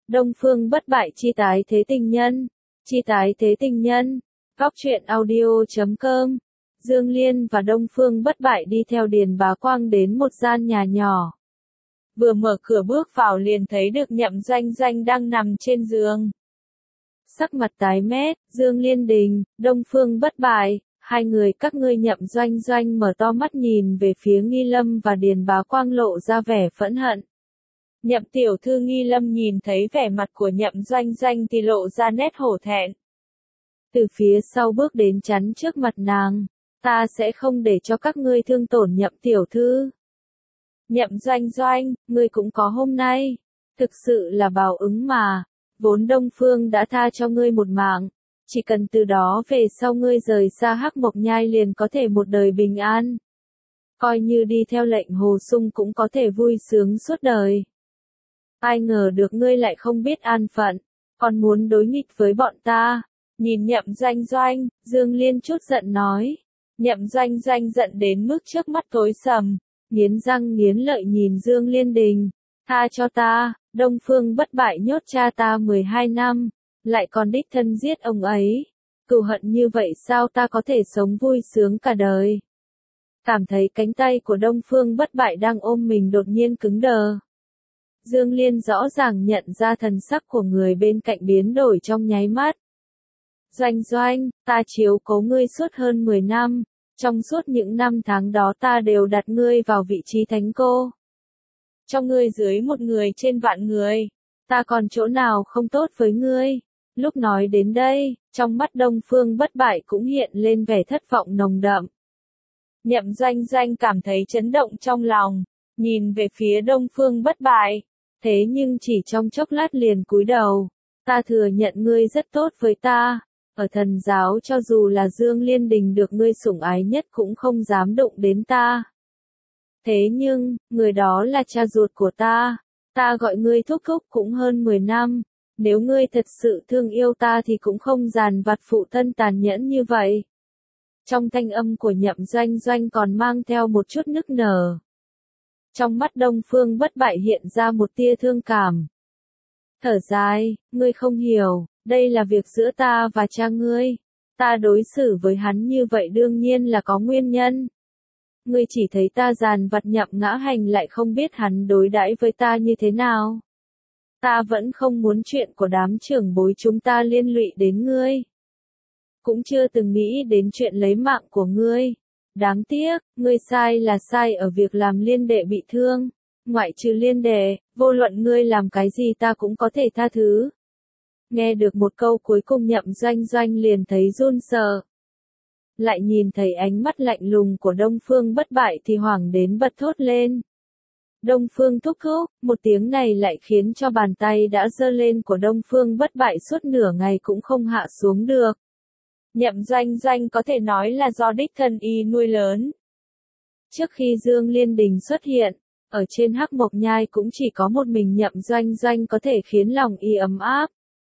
Đông Phương Bất Bại chi tái thế tình nhân. Chi tái thế tình nhân. Góc truyện audio.com. Dương Liên và Đông Phương Bất Bại đi theo Điền Bá Quang đến một gian nhà nhỏ. Vừa mở cửa bước vào liền thấy được Nhậm Doanh Doanh đang nằm trên giường. Sắc mặt tái mét, Dương Liên Đình, Đông Phương Bất Bại, hai người các ngươi. Nhậm Doanh Doanh mở to mắt nhìn về phía Nghi Lâm và Điền Bá Quang lộ ra vẻ phẫn hận. Nhậm tiểu thư. Nghi Lâm nhìn thấy vẻ mặt của Nhậm Doanh Doanh thì lộ ra nét hổ thẹn. Từ phía sau bước đến chắn trước mặt nàng, ta sẽ không để cho các ngươi thương tổn Nhậm tiểu thư. Nhậm Doanh Doanh, ngươi cũng có hôm nay, thực sự là báo ứng mà, vốn Đông Phương đã tha cho ngươi một mạng, chỉ cần từ đó về sau ngươi rời xa Hắc Mộc Nhai liền có thể một đời bình an. Coi như đi theo lệnh Hồ Sung cũng có thể vui sướng suốt đời. Ai ngờ được ngươi lại không biết an phận, còn muốn đối nghịch với bọn ta. Nhìn Nhậm Doanh Doanh, Dương Liên chút giận nói. Nhậm Doanh Doanh giận đến mức trước mắt tối sầm, nghiến răng nghiến lợi nhìn Dương Liên Đình. Tha cho ta, Đông Phương Bất Bại nhốt cha ta 12 năm, lại còn đích thân giết ông ấy. Cừu hận như vậy sao ta có thể sống vui sướng cả đời. Cảm thấy cánh tay của Đông Phương Bất Bại đang ôm mình đột nhiên cứng đờ. Dương Liên rõ ràng nhận ra thần sắc của người bên cạnh biến đổi trong nháy mắt. Doanh Doanh, ta chiếu cố ngươi suốt hơn 10 năm, trong suốt những năm tháng đó ta đều đặt ngươi vào vị trí thánh cô. Cho ngươi dưới một người trên vạn người, ta còn chỗ nào không tốt với ngươi. Lúc nói đến đây, trong mắt Đông Phương Bất Bại cũng hiện lên vẻ thất vọng nồng đậm. Nhậm Doanh Doanh cảm thấy chấn động trong lòng, nhìn về phía Đông Phương Bất Bại. Thế nhưng chỉ trong chốc lát liền cúi đầu. Ta thừa nhận ngươi rất tốt với ta. Ở thần giáo cho dù là Dương Liên Đình được ngươi sủng ái nhất cũng không dám đụng đến ta. Thế nhưng, người đó là cha ruột của ta. Ta gọi ngươi thúc thúc cũng hơn 10 năm. Nếu ngươi thật sự thương yêu ta thì cũng không dàn vặt phụ thân tàn nhẫn như vậy. Trong thanh âm của Nhậm Doanh Doanh còn mang theo một chút nức nở. Trong mắt Đông Phương Bất Bại hiện ra một tia thương cảm. Thở dài, ngươi không hiểu, đây là việc giữa ta và cha ngươi. Ta đối xử với hắn như vậy đương nhiên là có nguyên nhân. Ngươi chỉ thấy ta dàn vặt nhậm ngã hành lại không biết hắn đối đãi với ta như thế nào. Ta vẫn không muốn chuyện của đám trưởng bối chúng ta liên lụy đến ngươi. Cũng chưa từng nghĩ đến chuyện lấy mạng của ngươi. Đáng tiếc, ngươi sai là sai ở việc làm Liên đệ bị thương. Ngoại trừ Liên đệ, vô luận ngươi làm cái gì ta cũng có thể tha thứ. Nghe được một câu cuối cùng Nhậm Doanh Doanh liền thấy run sợ. Lại nhìn thấy ánh mắt lạnh lùng của Đông Phương Bất Bại thì hoảng đến bật thốt lên. Đông Phương thúc thúc, một tiếng này lại khiến cho bàn tay đã giơ lên của Đông Phương Bất Bại suốt nửa ngày cũng không hạ xuống được. Nhậm Doanh Doanh có thể nói là do đích thân y nuôi lớn. Trước khi Dương Liên Đình xuất hiện, ở trên Hắc Mộc Nhai cũng chỉ có một mình Nhậm Doanh Doanh có thể khiến lòng y ấm áp.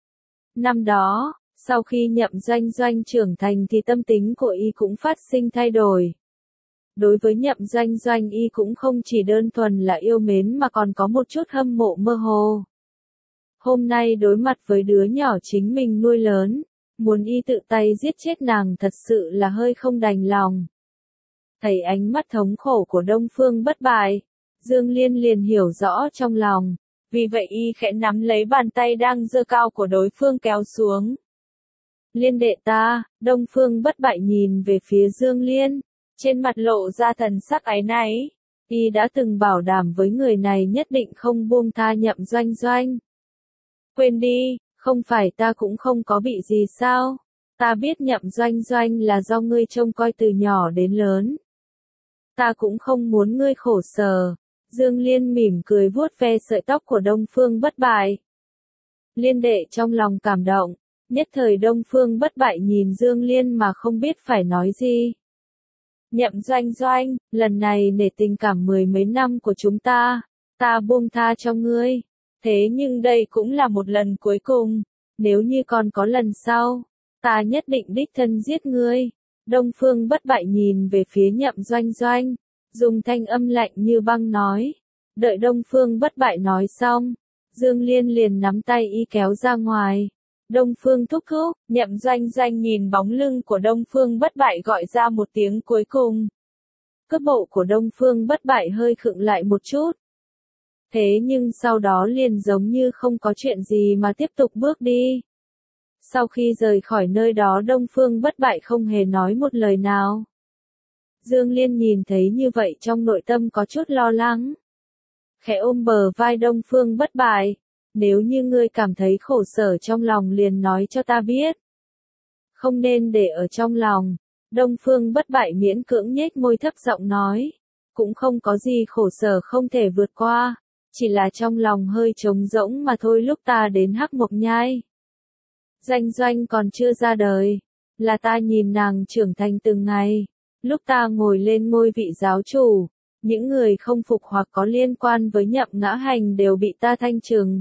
Năm đó, sau khi Nhậm Doanh Doanh trưởng thành thì tâm tính của y cũng phát sinh thay đổi. Đối với Nhậm Doanh Doanh y cũng không chỉ đơn thuần là yêu mến mà còn có một chút hâm mộ mơ hồ. Hôm nay đối mặt với đứa nhỏ chính mình nuôi lớn, muốn y tự tay giết chết nàng thật sự là hơi không đành lòng. Thấy ánh mắt thống khổ của Đông Phương Bất Bại, Dương Liên liền hiểu rõ trong lòng, vì vậy y khẽ nắm lấy bàn tay đang giơ cao của đối phương kéo xuống. Liên đệ ta, Đông Phương Bất Bại nhìn về phía Dương Liên, trên mặt lộ ra thần sắc áy náy. Y đã từng bảo đảm với người này nhất định không buông tha Nhậm Doanh Doanh. Quên đi, không phải ta cũng không có bị gì sao? Ta biết Nhậm Doanh Doanh là do ngươi trông coi từ nhỏ đến lớn. Ta cũng không muốn ngươi khổ sở. Dương Liên mỉm cười vuốt ve sợi tóc của Đông Phương Bất Bại. Liên đệ trong lòng cảm động, nhất thời Đông Phương Bất Bại nhìn Dương Liên mà không biết phải nói gì. Nhậm Doanh Doanh, lần này nể tình cảm 10 mấy năm của chúng ta buông tha cho ngươi. Thế nhưng đây cũng là một lần cuối cùng, nếu như còn có lần sau, ta nhất định đích thân giết ngươi. Đông Phương Bất Bại nhìn về phía Nhậm Doanh Doanh, dùng thanh âm lạnh như băng nói. Đợi Đông Phương Bất Bại nói xong, Dương Liên liền nắm tay y kéo ra ngoài. Đông Phương thúc thúc, Nhậm Doanh Doanh nhìn bóng lưng của Đông Phương Bất Bại gọi ra một tiếng cuối cùng. Cước bộ của Đông Phương Bất Bại hơi khựng lại một chút. Thế nhưng sau đó liền giống như không có chuyện gì mà tiếp tục bước đi. Sau khi rời khỏi nơi đó Đông Phương Bất Bại không hề nói một lời nào. Dương Liên nhìn thấy như vậy trong nội tâm có chút lo lắng. Khẽ ôm bờ vai Đông Phương Bất Bại. Nếu như ngươi cảm thấy khổ sở trong lòng liền nói cho ta biết. Không nên để ở trong lòng. Đông Phương Bất Bại miễn cưỡng nhếch môi thấp giọng nói. Cũng không có gì khổ sở không thể vượt qua. Chỉ là trong lòng hơi trống rỗng mà thôi lúc ta đến Hắc Mộc Nhai. Doanh Doanh còn chưa ra đời. Là ta nhìn nàng trưởng thành từng ngày. Lúc ta ngồi lên ngôi vị giáo chủ. Những người không phục hoặc có liên quan với Nhậm Ngã Hành đều bị ta thanh trừng.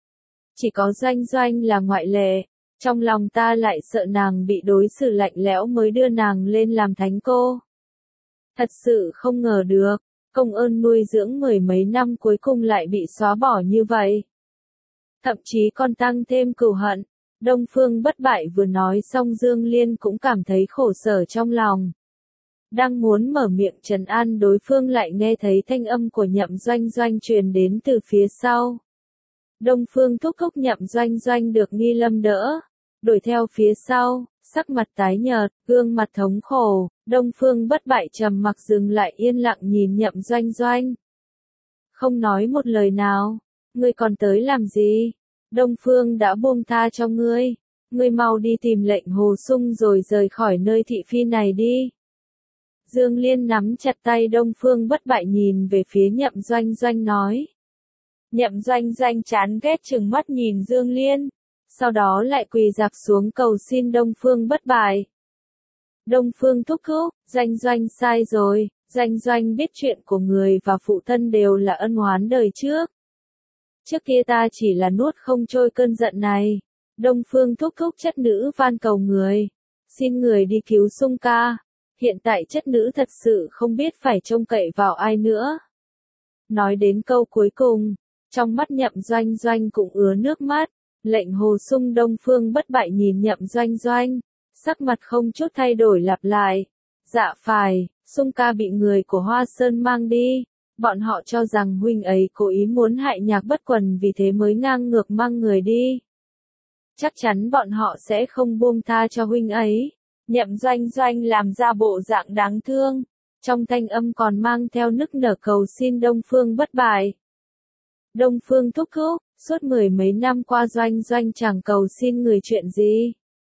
Chỉ có Doanh Doanh là ngoại lệ. Trong lòng ta lại sợ nàng bị đối xử lạnh lẽo mới đưa nàng lên làm thánh cô. Thật sự không ngờ được, công ơn nuôi dưỡng mười mấy năm cuối cùng lại bị xóa bỏ như vậy. Thậm chí còn tăng thêm cừu hận. Đông Phương Bất Bại vừa nói xong Dương Liên cũng cảm thấy khổ sở trong lòng. Đang muốn mở miệng trấn an đối phương lại nghe thấy thanh âm của Nhậm Doanh Doanh truyền đến từ phía sau. Đông Phương thúc thúc Nhậm Doanh Doanh được Nghi Lâm đỡ. Đuổi theo phía sau, sắc mặt tái nhợt, gương mặt thống khổ, Đông Phương Bất Bại trầm mặc dừng lại yên lặng nhìn Nhậm Doanh Doanh. Không nói một lời nào, ngươi còn tới làm gì? Đông Phương đã buông tha cho ngươi, ngươi mau đi tìm lệnh Hồ Sung rồi rời khỏi nơi thị phi này đi. Dương Liên nắm chặt tay Đông Phương Bất Bại nhìn về phía Nhậm Doanh Doanh nói. Nhậm Doanh Doanh chán ghét trừng mắt nhìn Dương Liên. Sau đó lại quỳ dạp xuống cầu xin Đông Phương Bất Bại. Đông Phương thúc thúc, Doanh Doanh sai rồi, Doanh Doanh biết chuyện của người và phụ thân đều là ân oán đời trước. Trước kia ta chỉ là nuốt không trôi cơn giận này. Đông Phương thúc thúc chất nữ van cầu người. Xin người đi cứu Sung ca. Hiện tại chất nữ thật sự không biết phải trông cậy vào ai nữa. Nói đến câu cuối cùng, trong mắt Nhậm Doanh Doanh cũng ứa nước mắt. Lệnh Hồ Sung Đông Phương Bất Bại nhìn Nhậm Doanh Doanh, sắc mặt không chút thay đổi lặp lại. Dạ phải, Sung ca bị người của Hoa Sơn mang đi. Bọn họ cho rằng huynh ấy cố ý muốn hại Nhạc Bất Quần vì thế mới ngang ngược mang người đi. Chắc chắn bọn họ sẽ không buông tha cho huynh ấy. Nhậm Doanh Doanh làm ra bộ dạng đáng thương. Trong thanh âm còn mang theo nức nở cầu xin Đông Phương Bất Bại. Đông Phương thúc thúc, suốt mười mấy năm qua Doanh Doanh chẳng cầu xin người chuyện gì.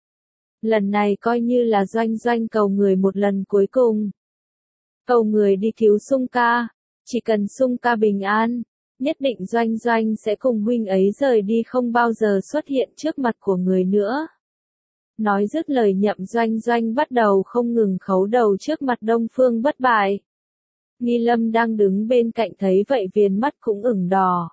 Lần này coi như là Doanh Doanh cầu người một lần cuối cùng. Cầu người đi cứu Sung ca. Chỉ cần Sung ca bình an, nhất định Doanh Doanh sẽ cùng huynh ấy rời đi không bao giờ xuất hiện trước mặt của người nữa. Nói dứt lời Nhậm Doanh Doanh bắt đầu không ngừng khấu đầu trước mặt Đông Phương Bất Bại. Nghi Lâm đang đứng bên cạnh thấy vậy viền mắt cũng ửng đỏ.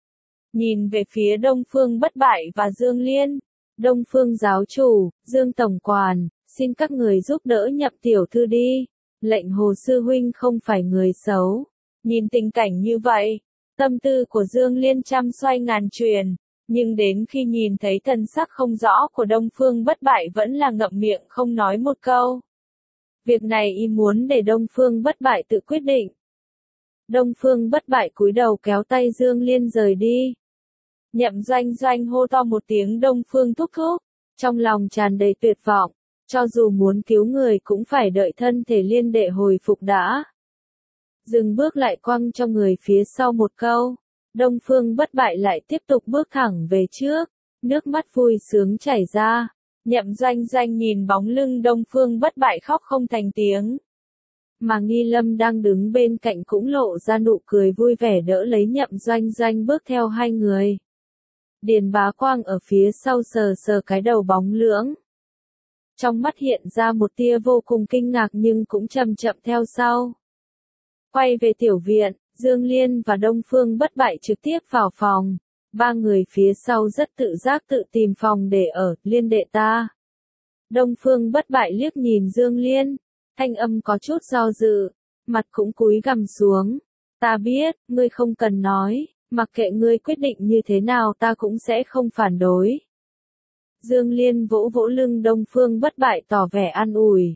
Nhìn về phía Đông Phương Bất Bại và Dương Liên. Đông Phương giáo chủ, Dương tổng quản, xin các người giúp đỡ Nhậm tiểu thư đi. Lệnh Hồ sư huynh không phải người xấu. Nhìn tình cảnh như vậy, tâm tư của Dương Liên trăm xoay ngàn chuyển. Nhưng đến khi nhìn thấy thần sắc không rõ của Đông Phương Bất Bại vẫn là ngậm miệng không nói một câu. Việc này y muốn để Đông Phương Bất Bại tự quyết định. Đông Phương Bất Bại cúi đầu kéo tay Dương Liên rời đi. Nhậm Doanh Doanh hô to một tiếng Đông Phương thúc thúc, trong lòng tràn đầy tuyệt vọng, cho dù muốn cứu người cũng phải đợi thân thể Liên đệ hồi phục đã. Dừng bước lại quăng cho người phía sau một câu. Đông Phương Bất Bại lại tiếp tục bước thẳng về trước, nước mắt vui sướng chảy ra. Nhậm Doanh Doanh nhìn bóng lưng Đông Phương Bất Bại khóc không thành tiếng. Mà Nghi Lâm đang đứng bên cạnh cũng lộ ra nụ cười vui vẻ đỡ lấy Nhậm Doanh Doanh bước theo hai người. Điền Bá Quang ở phía sau sờ sờ cái đầu bóng lưỡng. Trong mắt hiện ra một tia vô cùng kinh ngạc nhưng cũng chậm chậm theo sau. Quay về tiểu viện, Dương Liên và Đông Phương Bất Bại trực tiếp vào phòng. Ba người phía sau rất tự giác tự tìm phòng để ở, Liên đệ ta. Đông Phương Bất Bại liếc nhìn Dương Liên, thanh âm có chút do dự, mặt cũng cúi gằm xuống. Ta biết, ngươi không cần nói, Mặc kệ ngươi quyết định như thế nào ta cũng sẽ không phản đối. Dương Liên vỗ vỗ lưng Đông Phương Bất Bại tỏ vẻ an ủi.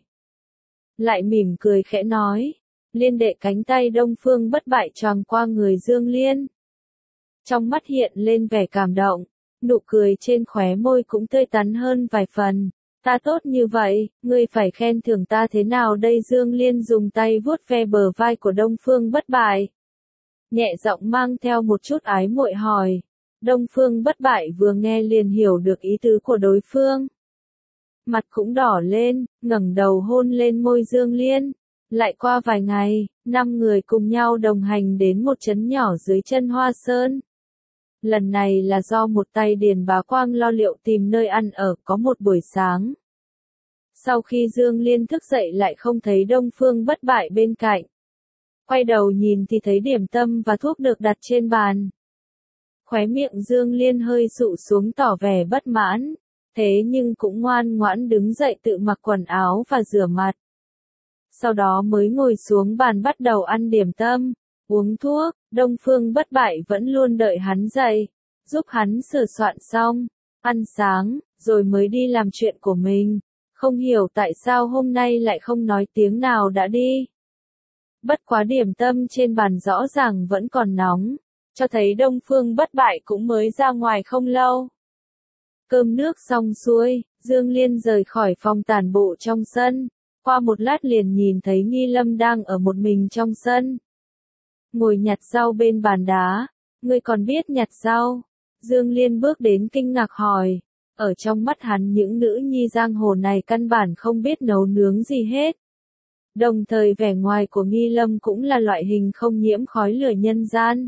Lại mỉm cười khẽ nói. Liên đệ cánh tay Đông Phương Bất Bại choàng qua người Dương Liên. Trong mắt hiện lên vẻ cảm động, nụ cười trên khóe môi cũng tươi tắn hơn vài phần. Ta tốt như vậy, ngươi phải khen thưởng ta thế nào đây? Dương Liên dùng tay vuốt ve bờ vai của Đông Phương Bất Bại. Nhẹ giọng mang theo một chút ái muội hỏi. Đông Phương Bất Bại vừa nghe liền hiểu được ý tứ của đối phương. Mặt cũng đỏ lên, ngẩng đầu hôn lên môi Dương Liên. Lại qua vài ngày, 5 người cùng nhau đồng hành đến một trấn nhỏ dưới chân Hoa Sơn. Lần này là do một tay Điền Bá Quang lo liệu tìm nơi ăn ở có một buổi sáng. Sau khi Dương Liên thức dậy lại không thấy Đông Phương Bất Bại bên cạnh. Quay đầu nhìn thì thấy điểm tâm và thuốc được đặt trên bàn. Khóe miệng Dương Liên hơi dụ xuống tỏ vẻ bất mãn, thế nhưng cũng ngoan ngoãn đứng dậy tự mặc quần áo và rửa mặt. Sau đó mới ngồi xuống bàn bắt đầu ăn điểm tâm, uống thuốc. Đông Phương Bất Bại vẫn luôn đợi hắn dậy, giúp hắn sửa soạn xong, ăn sáng, rồi mới đi làm chuyện của mình. Không hiểu tại sao hôm nay lại không nói tiếng nào đã đi. Bất quá điểm tâm trên bàn rõ ràng vẫn còn nóng, cho thấy Đông Phương Bất Bại cũng mới ra ngoài không lâu. Cơm nước xong xuôi, Dương Liên rời khỏi phòng tản bộ trong sân. Qua một lát liền nhìn thấy Nghi Lâm đang ở một mình trong sân. Ngồi nhặt rau bên bàn đá. Ngươi còn biết nhặt rau? Dương Liên bước đến kinh ngạc hỏi. Ở trong mắt hắn những nữ nhi giang hồ này căn bản không biết nấu nướng gì hết. Đồng thời vẻ ngoài của Nghi Lâm cũng là loại hình không nhiễm khói lửa nhân gian.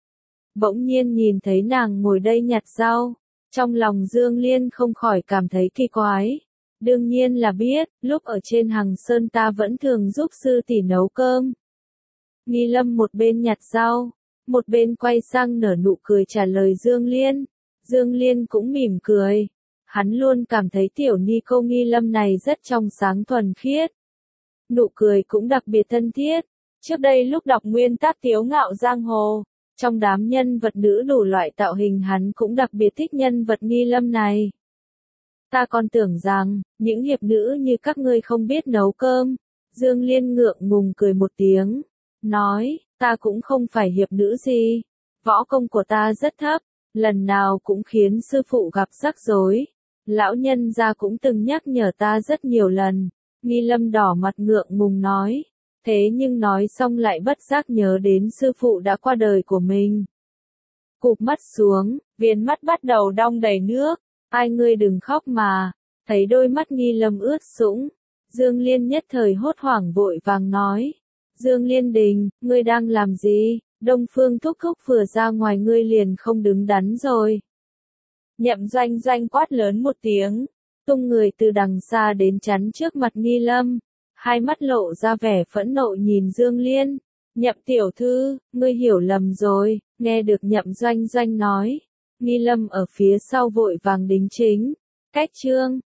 Bỗng nhiên nhìn thấy nàng ngồi đây nhặt rau. Trong lòng Dương Liên không khỏi cảm thấy kỳ quái. Đương nhiên là biết, lúc ở trên Hằng Sơn ta vẫn thường giúp sư tỷ nấu cơm. Nghi Lâm một bên nhặt rau, một bên quay sang nở nụ cười trả lời Dương Liên. Dương Liên cũng mỉm cười. Hắn luôn cảm thấy tiểu ni cô Nghi Lâm này rất trong sáng thuần khiết. Nụ cười cũng đặc biệt thân thiết. Trước đây lúc đọc nguyên tác Tiếu Ngạo Giang Hồ, trong đám nhân vật nữ đủ loại tạo hình hắn cũng đặc biệt thích nhân vật Nghi Lâm này. Ta còn tưởng rằng, những hiệp nữ như các ngươi không biết nấu cơm. Dương Liên ngượng ngùng cười một tiếng. Nói, ta cũng không phải hiệp nữ gì. Võ công của ta rất thấp. Lần nào cũng khiến sư phụ gặp rắc rối. Lão nhân gia cũng từng nhắc nhở ta rất nhiều lần. Nghi Lâm đỏ mặt ngượng ngùng nói. Thế nhưng nói xong lại bất giác nhớ đến sư phụ đã qua đời của mình. Cụp mắt xuống, viền mắt bắt đầu đong đầy nước. Ai ngươi đừng khóc mà. Thấy đôi mắt Nghi Lâm ướt sũng. Dương Liên nhất thời hốt hoảng vội vàng nói. Dương Liên Đình, ngươi đang làm gì? Đông Phương thúc thúc vừa ra ngoài ngươi liền không đứng đắn rồi. Nhậm Doanh Doanh quát lớn một tiếng. Tung người từ đằng xa đến chắn trước mặt Nghi Lâm. Hai mắt lộ ra vẻ phẫn nộ nhìn Dương Liên. Nhậm tiểu thư, ngươi hiểu lầm rồi. Nghe được Nhậm Doanh Doanh nói. Nghi Lâm ở phía sau vội vàng đính chính. Cách chương.